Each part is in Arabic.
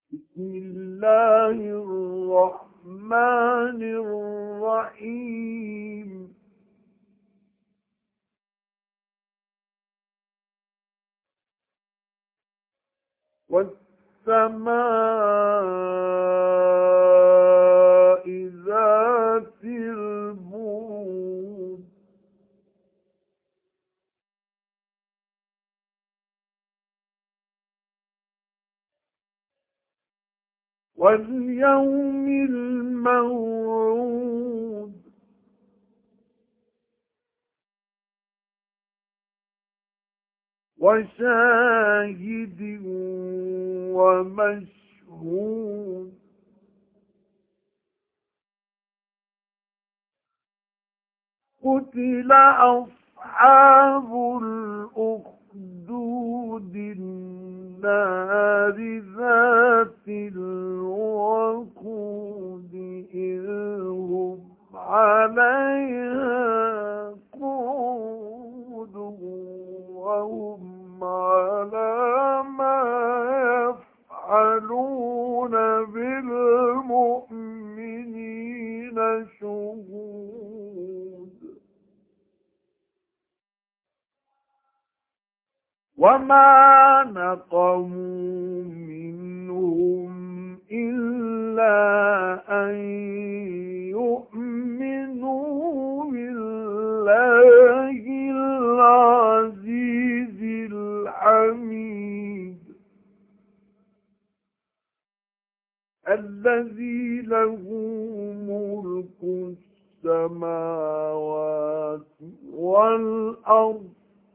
بسم الله الرحمن الرحيم. والسماء ذات البروج واليوم الموعود وشاهد ومشهود. قتل أصحاب الأخدود النار ذات الوقود إذ هم عليها قعود وهم على ما يفعلون بالمؤمنين شهود. وما نقموا منهم إلا أن يؤمنوا بالله العزيز الحميد الذي له ملك السماوات والأرض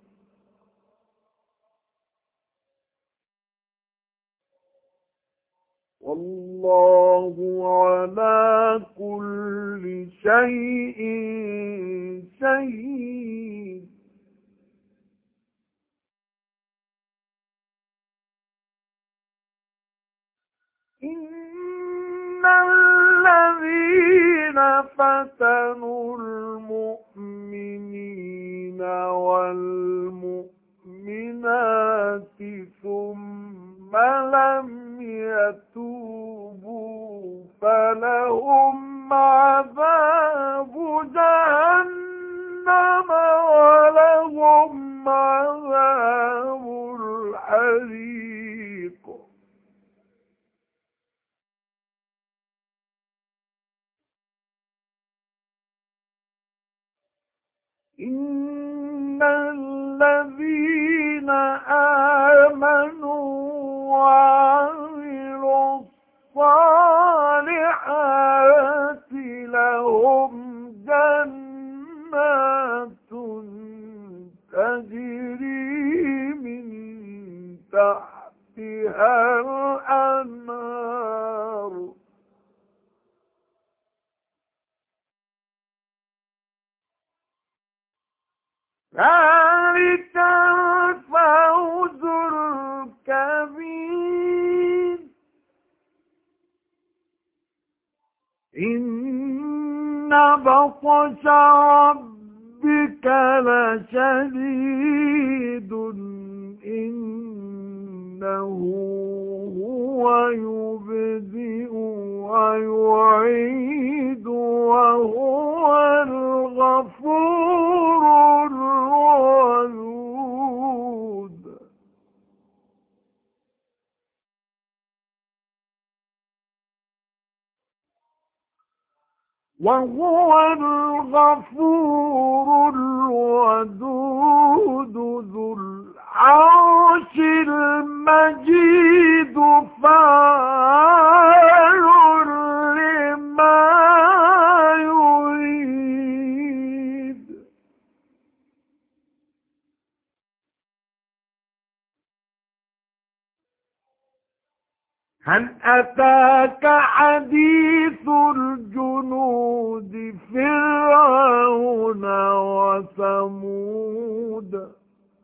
والله على كل شيء شهيد. إن الذين فتنوا المؤمنين والمؤمنات ثم لم يتوبوا فلهم عذاب جهنم ولهم عذاب الحريق. إن الذين آمنوا وعملوا الصالحات لهم جنات تجري من تحتها الأنهار ذلك الفوز الكبير. إن بطش ربك لشديد إنه هو يبدئ ويعيد وهو الغفور الودود. وهو الغفور الودود ذو العرش المجيد فعال لما يريد. هل أتاك حديث الجنود فرعون وثمود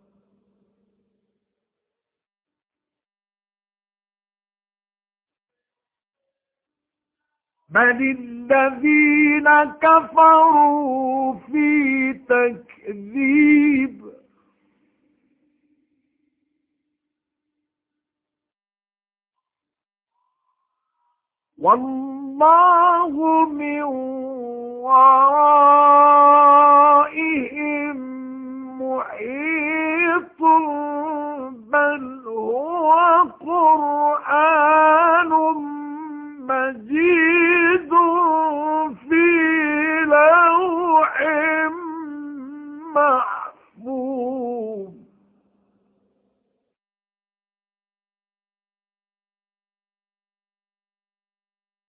بل الذين كفروا في تكذيب. والله من ورائهم محيط بل هو قرآن مجيد في لوح محفوظ